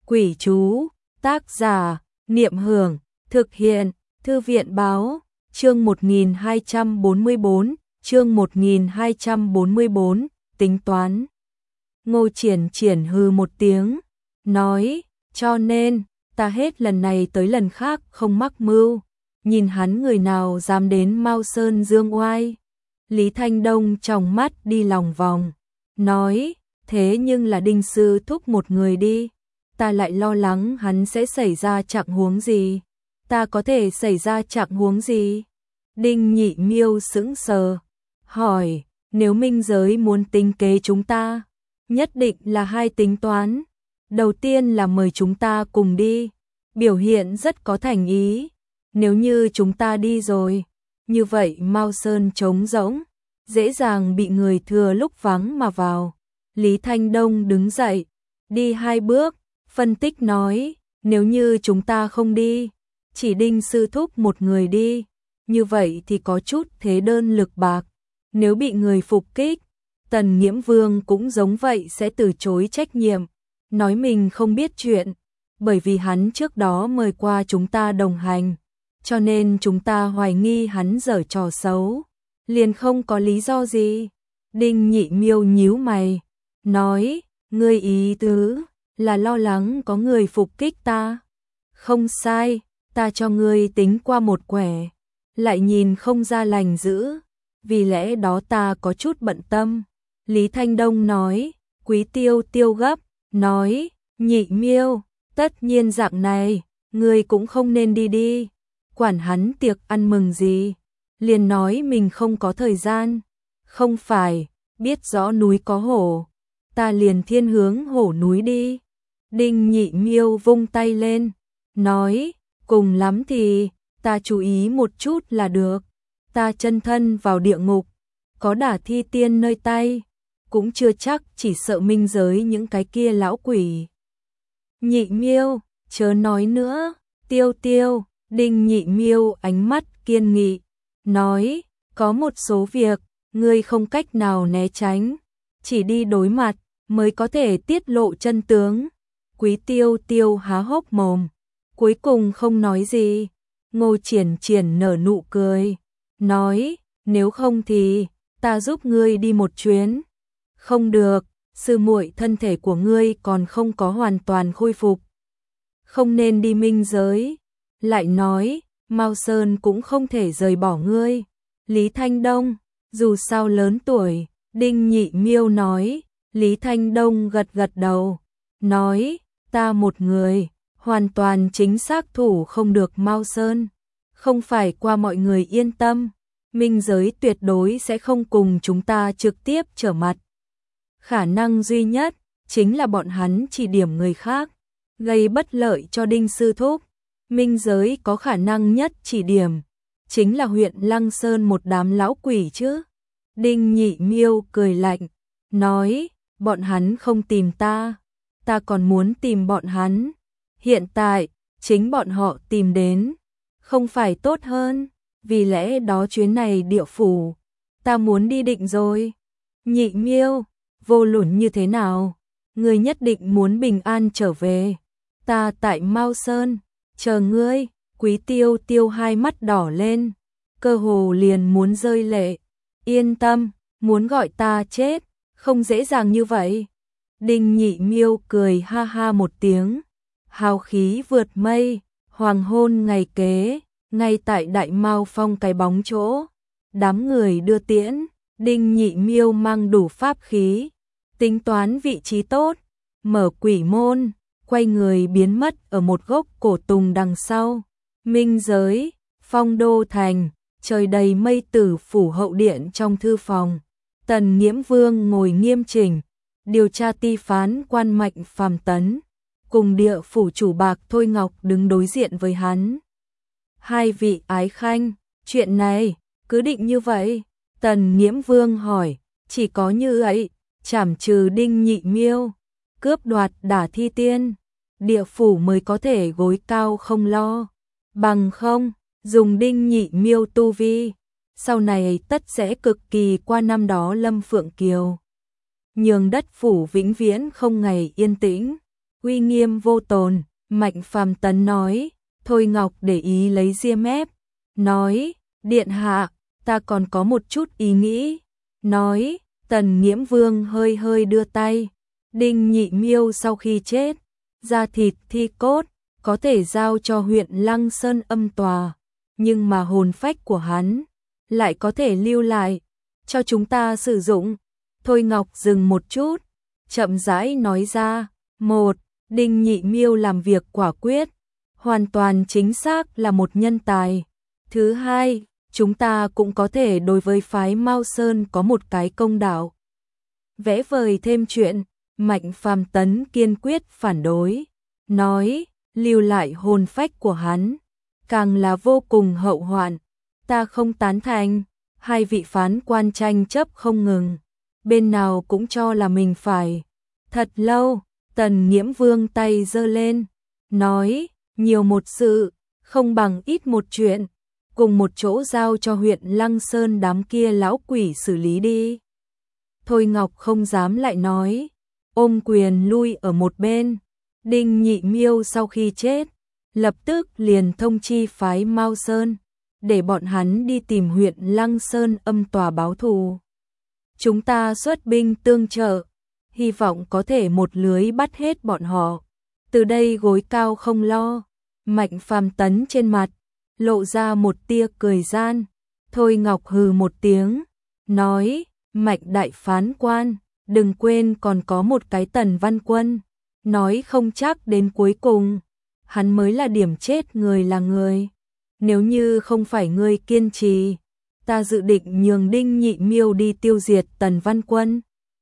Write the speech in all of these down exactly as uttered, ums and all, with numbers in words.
Quỷ chú, tác giả, Niệm Hưởng, thực hiện, Thư viện báo, chương một nghìn hai trăm bốn mươi bốn, chương một nghìn hai trăm bốn mươi bốn, tính toán. Ngô Triển Triển hừ một tiếng, nói, cho nên, ta hết lần này tới lần khác không mắc mưu, nhìn hắn người nào dám đến Mao Sơn dương oai. Lý Thanh Đông trong mắt đi lòng vòng, nói, thế nhưng là Đinh sư thúc một người đi, ta lại lo lắng hắn sẽ xảy ra trạng huống gì. Ta có thể xảy ra trạng huống gì? Đinh Nhị Miêu sững sờ, hỏi, nếu minh giới muốn tính kế chúng ta, nhất định là hai tính toán. Đầu tiên là mời chúng ta cùng đi, biểu hiện rất có thành ý. Nếu như chúng ta đi rồi, như vậy Mao Sơn trống rỗng, dễ dàng bị người thừa lúc vắng mà vào. Lý Thanh Đông đứng dậy, đi hai bước, phân tích nói, nếu như chúng ta không đi, chỉ Đinh sư thúc một người đi, như vậy thì có chút thế đơn lực bạc. Nếu bị người phục kích, Tần Nghiễm Vương cũng giống vậy sẽ từ chối trách nhiệm, nói mình không biết chuyện, bởi vì hắn trước đó mời qua chúng ta đồng hành, cho nên chúng ta hoài nghi hắn giở trò xấu, liền không có lý do gì. Đinh Nhị Miêu nhíu mày, nói, ngươi ý tứ là lo lắng có người phục kích ta. Không sai, ta cho ngươi tính qua một quẻ, lại nhìn không ra lành dữ, vì lẽ đó ta có chút bận tâm. Lý Thanh Đông nói, Quý Tiêu Tiêu gấp, nói, Nhị Miêu, tất nhiên dạng này, ngươi cũng không nên đi đi, quản hắn tiệc ăn mừng gì, liền nói mình không có thời gian. Không phải, biết rõ núi có hổ, ta liền thiên hướng hổ núi đi. Đinh Nhị Miêu vung tay lên, nói, cùng lắm thì, ta chú ý một chút là được, ta chân thân vào địa ngục, có đả thi tiên nơi tay, cũng chưa chắc chỉ sợ minh giới những cái kia lão quỷ. Nhị Miêu, chớ nói nữa, Tiêu Tiêu. Đinh Nhị Miêu ánh mắt kiên nghị, nói, có một số việc, ngươi không cách nào né tránh, chỉ đi đối mặt, mới có thể tiết lộ chân tướng. Quý Tiêu Tiêu há hốc mồm, cuối cùng không nói gì. Ngô Triển Triển nở nụ cười, nói, nếu không thì, ta giúp ngươi đi một chuyến. Không được, sư muội thân thể của ngươi còn không có hoàn toàn khôi phục, không nên đi minh giới. Lại nói, Mao Sơn cũng không thể rời bỏ ngươi. Lý Thanh Đông, dù sao lớn tuổi, Đinh Nhị Miêu nói. Lý Thanh Đông gật gật đầu, nói, ta một người, hoàn toàn chính xác thủ không được Mao Sơn. Không phải qua mọi người yên tâm, minh giới tuyệt đối sẽ không cùng chúng ta trực tiếp trở mặt. Khả năng duy nhất, chính là bọn hắn chỉ điểm người khác, gây bất lợi cho Đinh sư thúc. Minh giới có khả năng nhất chỉ điểm, chính là huyện Lăng Sơn một đám lão quỷ chứ. Đinh Nhị Miêu cười lạnh, nói, bọn hắn không tìm ta, ta còn muốn tìm bọn hắn. Hiện tại, chính bọn họ tìm đến, không phải tốt hơn, vì lẽ đó chuyến này địa phủ, ta muốn đi định rồi. Nhị Miêu, vô luận như thế nào, ngươi nhất định muốn bình an trở về, ta tại Mao Sơn chờ ngươi. Quý Tiêu Tiêu hai mắt đỏ lên, cơ hồ liền muốn rơi lệ. Yên tâm, muốn gọi ta chết, không dễ dàng như vậy. Đinh Nhị Miêu cười ha ha một tiếng, hào khí vượt mây. Hoàng hôn ngày kế, ngay tại Đại Mao Phong cái bóng chỗ, đám người đưa tiễn. Đinh Nhị Miêu mang đủ pháp khí, tính toán vị trí tốt, mở quỷ môn, quay người biến mất ở một gốc cổ tùng đằng sau. Minh giới, Phong Đô Thành, trời đầy mây tử phủ hậu điện trong thư phòng. Tần Nghiễm Vương ngồi nghiêm chỉnh, điều tra ti phán quan Mạnh Phàm Tấn, cùng địa phủ chủ Bạc Thôi Ngọc đứng đối diện với hắn. Hai vị ái khanh, chuyện này, cứ định như vậy. Tần Nghiễm Vương hỏi, chỉ có như ấy, trảm trừ Đinh Nhị Miêu, cướp đoạt đả thi tiên, địa phủ mới có thể gối cao không lo. Bằng không, dùng Đinh Nhị Miêu tu vi, sau này tất sẽ cực kỳ qua năm đó Lâm Phượng Kiều, nhường đất phủ vĩnh viễn không ngày yên tĩnh. uy nghiêm vô tồn. Mạnh Phàm Tấn nói. Thôi Ngọc để ý lấy ria mép, nói, điện hạ, ta còn có một chút ý nghĩ. Nói, Tần Nghiễm Vương hơi hơi đưa tay. Đinh Nhị Miêu sau khi chết, da thịt thi cốt, có thể giao cho huyện Lăng Sơn âm tòa. Nhưng mà hồn phách của hắn, lại có thể lưu lại, cho chúng ta sử dụng. Thôi Ngọc dừng một chút, chậm rãi nói ra. Một, Đinh Nhị Miêu làm việc quả quyết, hoàn toàn chính xác là một nhân tài. Thứ hai, chúng ta cũng có thể đối với phái Mao Sơn có một cái công đạo. Vẽ vời thêm chuyện, Mạnh Phàm Tấn kiên quyết phản đối, nói, lưu lại hồn phách của hắn, càng là vô cùng hậu hoạn, ta không tán thành. Hai vị phán quan tranh chấp không ngừng, bên nào cũng cho là mình phải. Thật lâu, Tần Nghiễm Vương tay giơ lên, nói, nhiều một sự, không bằng ít một chuyện, cùng một chỗ giao cho huyện Lăng Sơn đám kia lão quỷ xử lý đi. Thôi Ngọc không dám lại nói, ôm quyền lui ở một bên. Đinh Nhị Miêu sau khi chết, lập tức liền thông chi phái Mao Sơn, để bọn hắn đi tìm huyện Lăng Sơn âm tòa báo thù. Chúng ta xuất binh tương trợ, hy vọng có thể một lưới bắt hết bọn họ. Từ đây gối cao không lo. Mạnh Phàm Tấn trên mặt lộ ra một tia cười gian. Thôi Ngọc hừ một tiếng, nói, Mạnh đại phán quan, đừng quên còn có một cái Tần Văn Quân, nói không chắc đến cuối cùng hắn mới là điểm chết người là người. Nếu như không phải ngươi kiên trì, ta dự định nhường Đinh Nhị Miêu đi tiêu diệt Tần Văn Quân.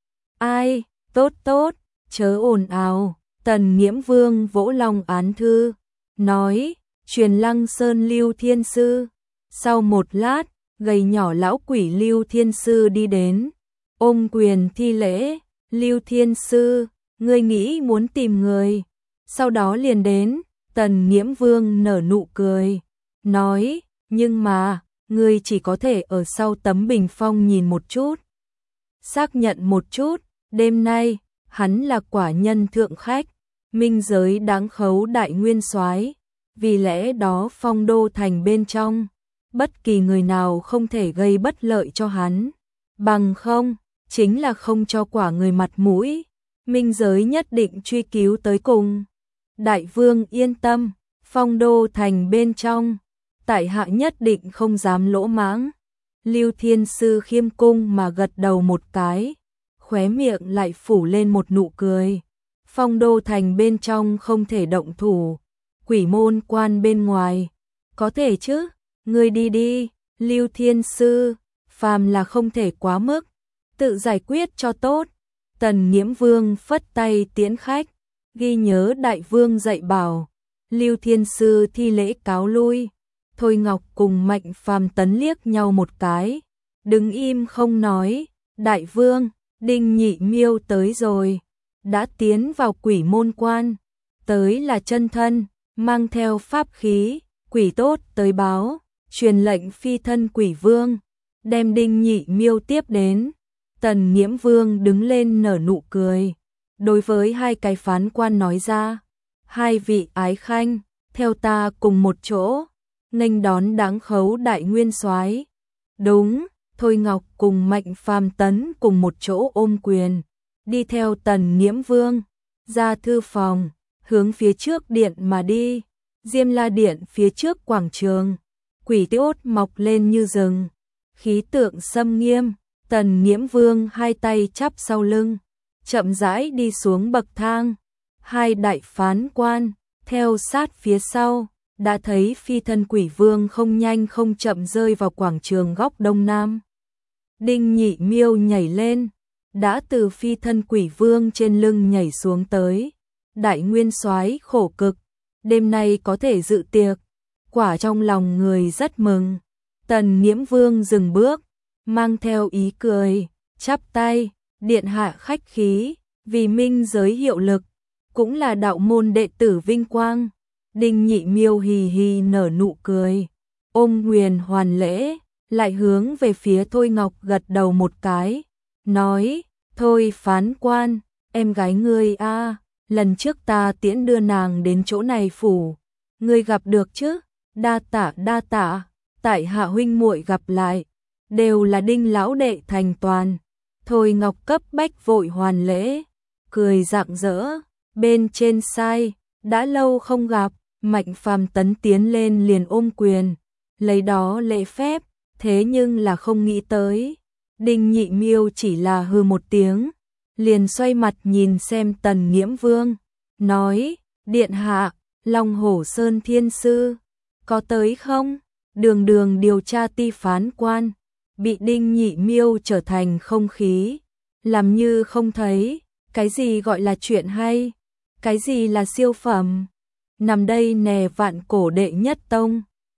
Ai, tốt tốt, chớ ồn ào. Tần Nghiễm Vương vỗ lòng án thư, nói, truyền Lăng Sơn Lưu Thiên Sư. Sau một lát, gầy nhỏ lão quỷ Lưu Thiên Sư đi đến, ôm quyền thi lễ. Lưu Thiên Sư, ngươi nghĩ muốn tìm người, sau đó liền đến. Tần Nghiễm Vương nở nụ cười, nói, nhưng mà, ngươi chỉ có thể ở sau tấm bình phong nhìn một chút, xác nhận một chút. Đêm nay, hắn là quả nhân thượng khách, minh giới đáng khấu đại nguyên soái, vì lẽ đó phong đô thành bên trong, bất kỳ người nào không thể gây bất lợi cho hắn, bằng không, chính là không cho quả người mặt mũi, minh giới nhất định truy cứu tới cùng. Đại vương yên tâm, phong đô thành bên trong, tại hạ nhất định không dám lỗ mãng. Lưu Thiên Sư khiêm cung mà gật đầu một cái, khóe miệng lại phủ lên một nụ cười. Phong đô thành bên trong không thể động thủ, quỷ môn quan bên ngoài, có thể chứ, ngươi đi đi. Lưu Thiên Sư, phàm là không thể quá mức, tự giải quyết cho tốt. Tần Nghiễm Vương phất tay tiễn khách, ghi nhớ đại vương dạy bảo. Lưu Thiên Sư thi lễ cáo lui. Thôi Ngọc cùng Mạnh Phàm Tấn liếc nhau một cái, đứng im không nói. Đại vương, Đinh Nhị Miêu tới rồi, đã tiến vào quỷ môn quan, tới là chân thân, mang theo pháp khí, quỷ tốt tới báo, truyền lệnh phi thân quỷ vương, đem Đinh Nhị Miêu tiếp đến. Tần Nghiễm Vương đứng lên nở nụ cười, đối với hai cái phán quan nói ra, hai vị ái khanh, theo ta cùng một chỗ, nghênh đón đáng khấu đại nguyên soái. Đúng. Thôi Ngọc cùng Mạnh Phàm Tấn cùng một chỗ ôm quyền, đi theo Tần Nghiễm Vương ra thư phòng, hướng phía trước điện mà đi. Diêm La điện phía trước quảng trường, quỷ tốt mọc lên như rừng, khí tượng xâm nghiêm. Tần Nghiễm Vương hai tay chắp sau lưng, chậm rãi đi xuống bậc thang. Hai đại phán quan theo sát phía sau, đã thấy phi thân quỷ vương không nhanh không chậm rơi vào quảng trường góc đông nam. Đinh Nhị Miêu nhảy lên, đã từ phi thân quỷ vương trên lưng nhảy xuống tới. Đại nguyên soái khổ cực, đêm nay có thể dự tiệc, quả trong lòng người rất mừng. Tần Nghiễm Vương dừng bước, mang theo ý cười, chắp tay, điện hạ khách khí, vì minh giới hiệu lực, cũng là đạo môn đệ tử vinh quang. Đinh Nhị Miêu hì hì nở nụ cười, ôm huyền hoàn lễ, lại hướng về phía Thôi Ngọc gật đầu một cái, nói, thôi phán quan, em gái ngươi a, lần trước ta tiễn đưa nàng đến chỗ này phủ, ngươi gặp được chứ? Đa tạ đa tạ, tại hạ huynh muội gặp lại, đều là Đinh lão đệ thành toàn. Thôi Ngọc cấp bách vội hoàn lễ, cười rạng rỡ, bên trên sai, đã lâu không gặp. Mạnh Phàm Tấn tiến lên liền ôm quyền, lấy đó lễ phép, thế nhưng là không nghĩ tới. Đinh Nhị Miêu chỉ là hừ một tiếng, liền xoay mặt nhìn xem Tần Nghiễm Vương, nói, điện hạ, Long Hổ Sơn Thiên Sư, có tới không? Đường đường điều tra ti phán quan, bị Đinh Nhị Miêu trở thành không khí, làm như không thấy, cái gì gọi là chuyện hay, cái gì là siêu phẩm. Nằm đây nè vạn cổ đệ nhất tông.